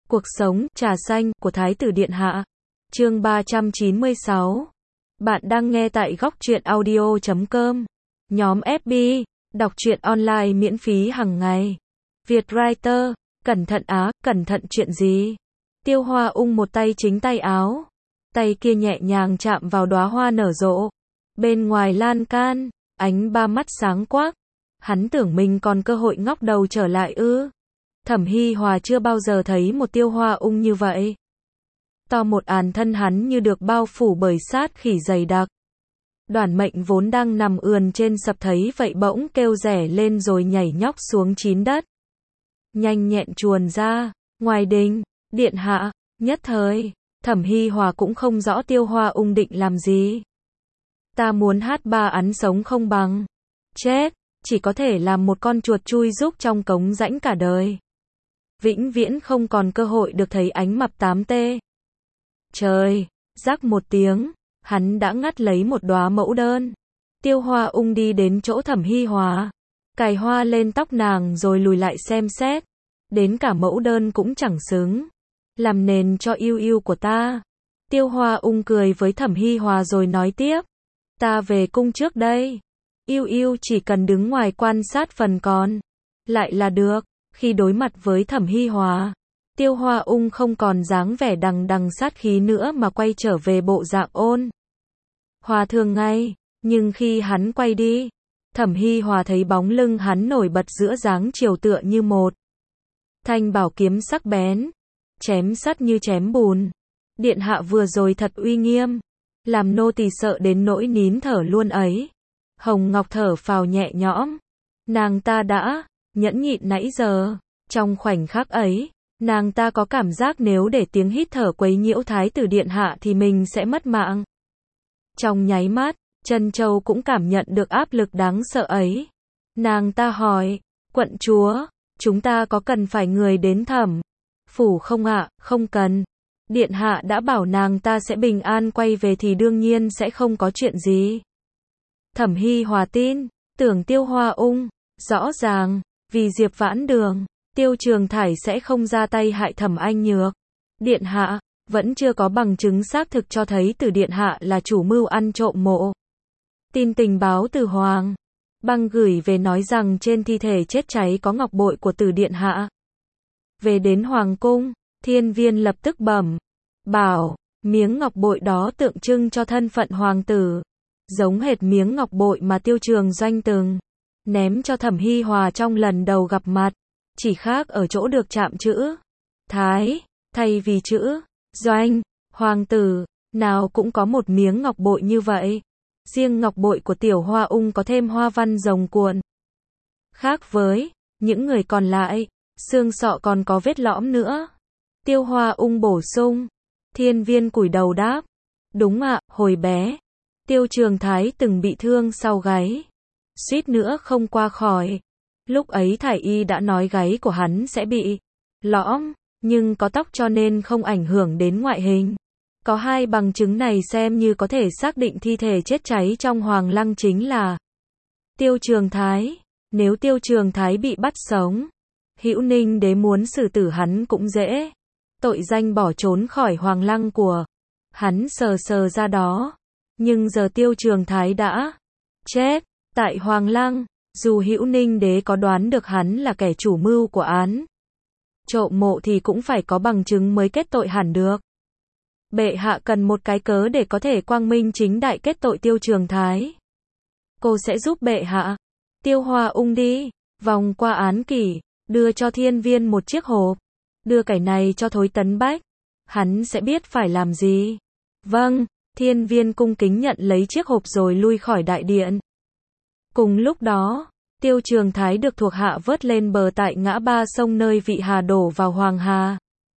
Cuộc sống, trà xanh, của Thái tử Điện Hạ. Chương 396. Bạn đang nghe tại góc truyện audio.com. Nhóm FB, đọc truyện online miễn phí hàng ngày. Vietwriter, cẩn thận á, cẩn thận chuyện gì? Tiêu Hoa ung một tay chính tay áo. Tay kia nhẹ nhàng chạm vào đóa hoa nở rộ. Bên ngoài lan can, ánh ba mắt sáng quắc. Hắn tưởng mình còn cơ hội ngóc đầu trở lại ư. Thẩm Hi Hòa chưa bao giờ thấy một Tiêu Hoa ung như vậy. To một thân hắn như được bao phủ bởi sát khỉ dày đặc. Đoản Mệnh vốn đang nằm ườn trên sập thấy vậy bỗng kêu rẻ lên rồi nhảy nhóc xuống chín đất. Nhanh nhẹn chuồn ra, ngoài đình, điện hạ, nhất thời, Thẩm Hi Hòa cũng không rõ Tiêu Hoa ung định làm gì. Ta muốn hát ba án sống không bằng. Chết, chỉ có thể làm một con chuột chui rúc trong cống rãnh cả đời. Vĩnh viễn không còn cơ hội được thấy ánh mặt 8T. Trời, rắc một tiếng, hắn đã ngắt lấy một đóa mẫu đơn. Tiêu Hoa ung đi đến chỗ Thẩm Hi Hòa, cài hoa lên tóc nàng rồi lùi lại xem xét. Đến cả mẫu đơn cũng chẳng xứng. Làm nền cho yêu yêu của ta. Tiêu Hoa ung cười với Thẩm Hi Hòa rồi nói tiếp. Ta về cung trước đây. Yêu yêu chỉ cần đứng ngoài quan sát phần còn lại là được. Khi đối mặt với Thẩm Hi Hòa, Tiêu Hoa ung không còn dáng vẻ đằng đằng sát khí nữa mà quay trở về bộ dạng ôn hòa thường ngày. Nhưng khi hắn quay đi, Thẩm Hi Hòa thấy bóng lưng hắn nổi bật giữa dáng chiều tựa như một thanh bảo kiếm sắc bén, chém sắt như chém bùn. Điện hạ vừa rồi thật uy nghiêm, làm nô tỳ sợ đến nỗi nín thở luôn ấy. Hồng Ngọc thở phào nhẹ nhõm. Nàng ta đã nhẫn nhịn nãy giờ. Trong khoảnh khắc ấy, nàng ta có cảm giác nếu để tiếng hít thở quấy nhiễu Thái tử Điện Hạ thì mình sẽ mất mạng. Trong nháy mắt, Trân Châu cũng cảm nhận được áp lực đáng sợ ấy. Nàng ta hỏi, quận chúa, chúng ta có cần phải người đến Thẩm phủ không ạ? Không cần. Điện Hạ đã bảo nàng ta sẽ bình an quay về thì đương nhiên sẽ không có chuyện gì. Thẩm Hi Hòa tin tưởng Tiêu Hoa ung. Rõ ràng, vì Diệp Vãn Đường, Tiêu Trường Thải sẽ không ra tay hại Thẩm Anh Nhược. Điện hạ, vẫn chưa có bằng chứng xác thực cho thấy Từ Điện hạ là chủ mưu ăn trộm mộ. Tin tình báo từ Hoàng Băng gửi về nói rằng trên thi thể chết cháy có ngọc bội của Từ Điện hạ. Về đến Hoàng cung, Thiên Viên lập tức bẩm bảo, miếng ngọc bội đó tượng trưng cho thân phận hoàng tử, giống hệt miếng ngọc bội mà Tiêu Trường Doanh từng ném cho Thẩm Hi Hòa trong lần đầu gặp mặt, chỉ khác ở chỗ được chạm chữ Thái, thay vì chữ Doanh. Hoàng tử nào cũng có một miếng ngọc bội như vậy. Riêng ngọc bội của Tiểu Hoa ung có thêm hoa văn rồng cuộn. Khác với những người còn lại, xương sọ còn có vết lõm nữa. Tiêu Hoa ung bổ sung. Thiên Viên cúi đầu đáp. Đúng ạ, hồi bé, Tiêu Trường Thái từng bị thương sau gáy, suýt nữa không qua khỏi. Lúc ấy Thải y đã nói gáy của hắn sẽ bị lõm, nhưng có tóc cho nên không ảnh hưởng đến ngoại hình. Có hai bằng chứng này xem như có thể xác định thi thể chết cháy trong Hoàng Lăng chính là Tiêu Trường Thái. Nếu Tiêu Trường Thái bị bắt sống, Hữu Ninh đế muốn xử tử hắn cũng dễ. Tội danh bỏ trốn khỏi Hoàng Lăng của hắn sờ sờ ra đó. Nhưng giờ Tiêu Trường Thái đã chết tại Hoàng Lăng. Dù Hữu Ninh đế có đoán được hắn là kẻ chủ mưu của án trộm mộ thì cũng phải có bằng chứng mới kết tội hẳn được. Bệ hạ cần một cái cớ để có thể quang minh chính đại kết tội Tiêu Trường Thái. Cô sẽ giúp bệ hạ. Tiêu Hoa ung đi vòng qua án kỷ, đưa cho Thiên Viên một chiếc hộp. Đưa cái này cho Thối Tấn Bách, hắn sẽ biết phải làm gì. Vâng. Thiên Viên cung kính nhận lấy chiếc hộp rồi lui khỏi đại điện. Cùng lúc đó, Tiêu Trường Thái được thuộc hạ vớt lên bờ tại ngã ba sông nơi Vị Hà đổ vào Hoàng Hà.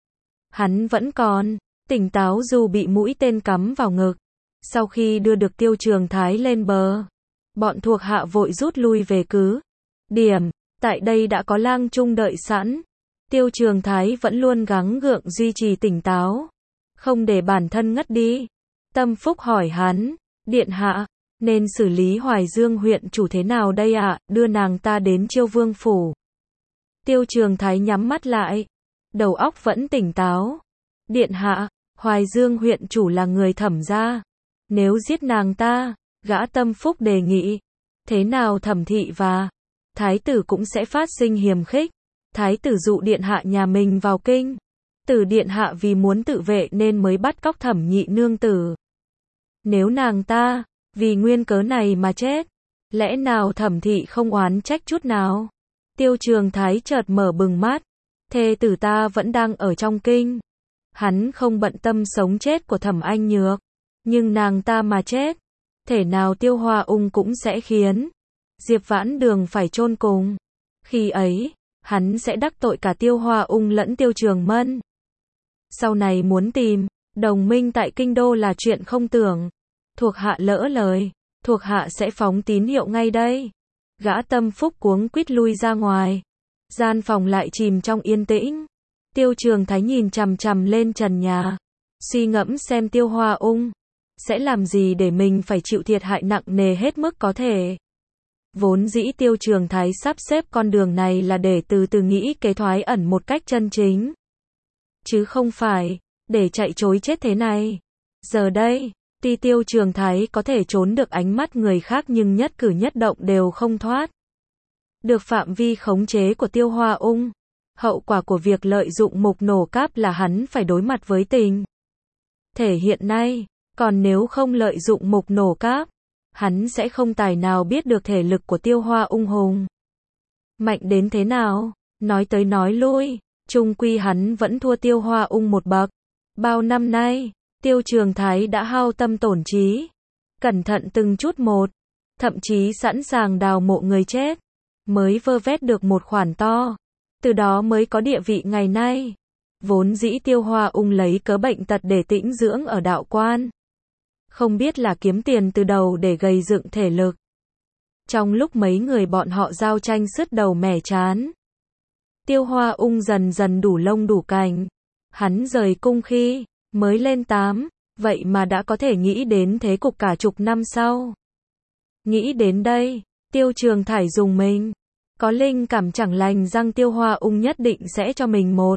Hắn vẫn còn tỉnh táo dù bị mũi tên cắm vào ngực. Sau khi đưa được Tiêu Trường Thái lên bờ, bọn thuộc hạ vội rút lui về cứ điểm. Tại đây đã có lang trung đợi sẵn. Tiêu Trường Thái vẫn luôn gắng gượng duy trì tỉnh táo, không để bản thân ngất đi. Tâm Phúc hỏi hắn, Điện hạ, nên xử lý Hoài Dương huyện chủ thế nào đây ạ? Đưa nàng ta đến Chiêu Vương phủ. Tiêu Trường Thái nhắm mắt lại, đầu óc vẫn tỉnh táo. Điện hạ, Hoài Dương huyện chủ là người Thẩm gia. Nếu giết nàng ta, gã tâm phúc đề nghị. Thế nào Thẩm thị và thái tử cũng sẽ phát sinh hiềm khích. Thái tử dụ điện hạ nhà mình vào kinh. Tử điện hạ vì muốn tự vệ nên mới bắt cóc Thẩm nhị nương tử. Nếu nàng ta, vì nguyên cớ này mà chết, lẽ nào Thẩm thị không oán trách chút nào? Tiêu Trường Thái chợt mở bừng mắt. Thê tử ta vẫn đang ở trong kinh. Hắn không bận tâm sống chết của Thẩm Anh Nhược. Nhưng nàng ta mà chết, thể nào Tiêu Hoa Ung cũng sẽ khiến Diệp Vãn Đường phải chôn cùng. Khi ấy, hắn sẽ đắc tội cả Tiêu Hoa Ung lẫn Tiêu Trường Mân. Sau này muốn tìm đồng minh tại kinh đô là chuyện không tưởng. Thuộc hạ lỡ lời, thuộc hạ sẽ phóng tín hiệu ngay đây. Gã tâm phúc cuống quýt lui ra ngoài. Gian phòng lại chìm trong yên tĩnh. Tiêu Trường Thái nhìn chằm chằm lên trần nhà, suy ngẫm xem Tiêu Hoa Ung sẽ làm gì để mình phải chịu thiệt hại nặng nề hết mức có thể. Vốn dĩ Tiêu Trường Thái sắp xếp con đường này là để từ từ nghĩ kế thoái ẩn một cách chân chính, chứ không phải để chạy trối chết thế này. Giờ đây, tuy Tiêu Trường Thái có thể trốn được ánh mắt người khác nhưng nhất cử nhất động đều không thoát được phạm vi khống chế của Tiêu Hoa Ung. Hậu quả của việc lợi dụng mục nổ cáp là hắn phải đối mặt với tình thể hiện nay. Còn nếu không lợi dụng mục nổ cáp, hắn sẽ không tài nào biết được thể lực của Tiêu Hoa Ung hùng mạnh đến thế nào. Nói tới nói lui, chung quy hắn vẫn thua Tiêu Hoa Ung một bậc. Bao năm nay, Tiêu Trường Thái đã hao tâm tổn trí, cẩn thận từng chút một, thậm chí sẵn sàng đào mộ người chết, mới vơ vét được một khoản to. Từ đó mới có địa vị ngày nay. Vốn dĩ Tiêu Hoa Ung lấy cớ bệnh tật để tĩnh dưỡng ở đạo quan. Không biết là kiếm tiền từ đầu để gầy dựng thể lực. Trong lúc mấy người bọn họ giao tranh sứt đầu mẻ chán, Tiêu Hoa Ung dần dần đủ lông đủ cành. Hắn rời cung khi mới lên 8, vậy mà đã có thể nghĩ đến thế cục cả chục năm sau. Nghĩ đến đây, Tiêu Trường Thải dùng mình. Có linh cảm chẳng lành rằng Tiêu Hoa Ung nhất định sẽ cho mình một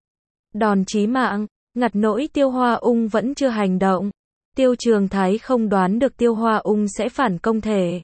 đòn chí mạng. Ngặt nỗi Tiêu Hoa Ung vẫn chưa hành động. Tiêu Trường Thái không đoán được Tiêu Hoa Ung sẽ phản công thể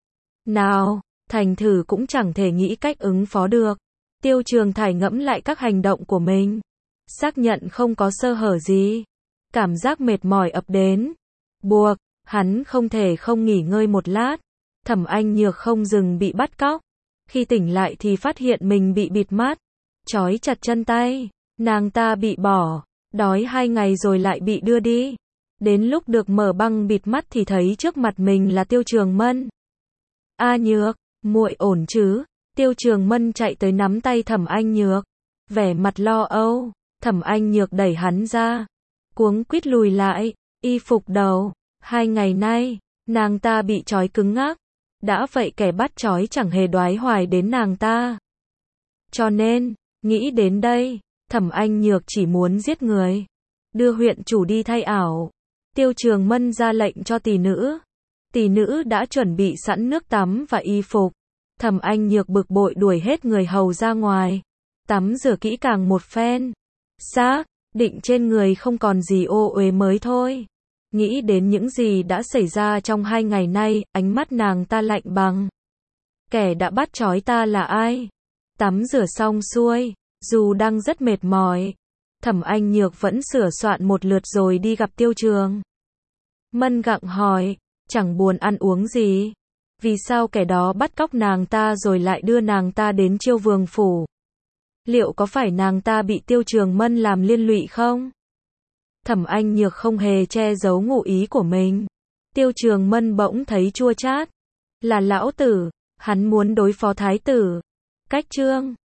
nào, thành thử cũng chẳng thể nghĩ cách ứng phó được. Tiêu Trường Thái ngẫm lại các hành động của mình, xác nhận không có sơ hở gì. Cảm giác mệt mỏi ập đến, buộc hắn không thể không nghỉ ngơi một lát. Thẩm Anh Nhược không dừng bị bắt cóc. Khi tỉnh lại thì phát hiện mình bị bịt mắt, trói chặt chân tay. Nàng ta bị bỏ đói 2 ngày rồi lại bị đưa đi. Đến lúc được mở băng bịt mắt thì thấy trước mặt mình là Tiêu Trường Mân. A Nhược, muội ổn chứ? Tiêu Trường Mân chạy tới nắm tay Thẩm Anh Nhược, vẻ mặt lo âu. Thẩm Anh Nhược đẩy hắn ra, cuống quýt lùi lại, y phục đầu. 2 ngày nay, nàng ta bị trói cứng ngắc. Đã vậy kẻ bắt trói chẳng hề đoái hoài đến nàng ta. Cho nên, nghĩ đến đây, Thẩm Anh Nhược chỉ muốn giết người. Đưa huyện chủ đi thay ảo. Tiêu Trường Mân ra lệnh cho tỷ nữ. Tỷ nữ đã chuẩn bị sẵn nước tắm và y phục. Thẩm Anh Nhược bực bội đuổi hết người hầu ra ngoài. Tắm rửa kỹ càng một phen. Xác định trên người không còn gì ô uế mới thôi. Nghĩ đến những gì đã xảy ra trong 2 ngày nay, ánh mắt nàng ta lạnh băng. Kẻ đã bắt trói ta là ai? Tắm rửa xong xuôi, dù đang rất mệt mỏi, Thẩm Anh Nhược vẫn sửa soạn một lượt rồi đi gặp Tiêu Trường Mân gặng hỏi, chẳng buồn ăn uống gì? Vì sao kẻ đó bắt cóc nàng ta rồi lại đưa nàng ta đến Chiêu Vương phủ? Liệu có phải nàng ta bị Tiêu Trường Mân làm liên lụy không? Thẩm Anh Nhược không hề che giấu ngụ ý của mình. Tiêu Trường Mân bỗng thấy chua chát. Là lão tử, hắn muốn đối phó thái tử. Cách chương